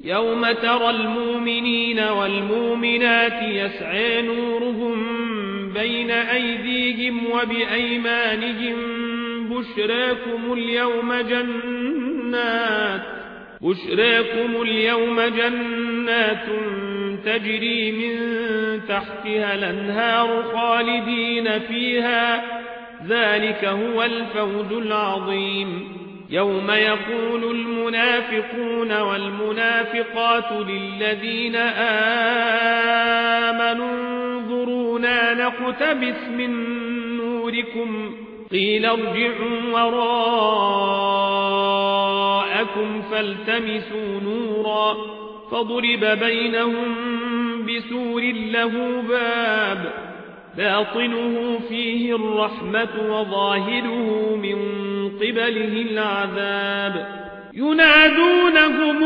يوم ترى المؤمنين والمؤمنات يسعى نورهم بين أيديهم وبأيمانهم بشراكم اليوم جنات تجري من تحتها الأنهار خالدين فيها ذلك هو الفوز العظيم يوم يقول المنافقون والمنافقات للذين آمنوا انظرونا نقتبس من نوركم قيل ارجعوا وراءكم فالتمسوا نورا فضرب بينهم بسور له باب باطنه فيه الرحمة وظاهره من قبله العذاب ينادونهم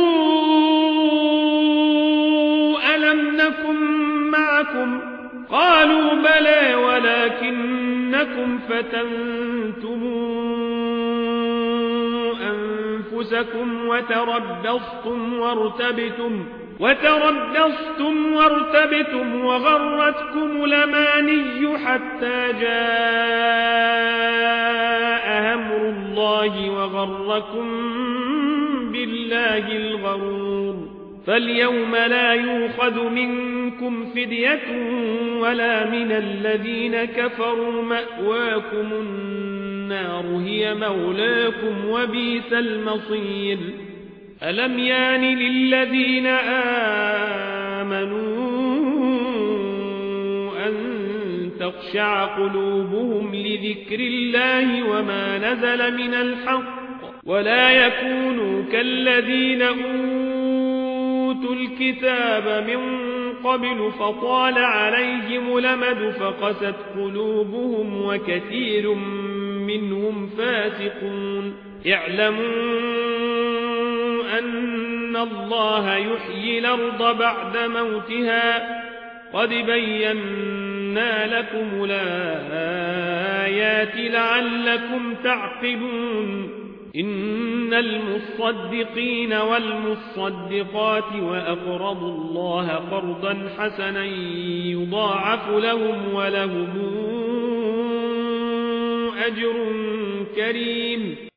ألم نكن معكم قالوا بلى ولكنكم فتنتم أنفسكم وتربصتم وارتبتم وغرتكم الأماني حتى جاء أمر الله وغركم بالله الغرور فاليوم لا يؤخذ منكم فدية ولا من الذين كفروا مأواكم النار هي مولاكم وبئس المصير ألم يان للذين آمنوا أن تخشع قلوبهم لذكر الله وما نزل من الحق ولا يكونوا كالذين أوتوا الكتاب من قبل فطال عليهم الأمد فقست قلوبهم وكثير منهم فاسقون اعلموا أن الله يحيي الأرض بعد موتها قد بينا لكم الآيات لعلكم تعقلون إن المصدقين والمصدقات وأقرضوا الله قرضا حسنا يضاعف لهم ولهم أجر كريم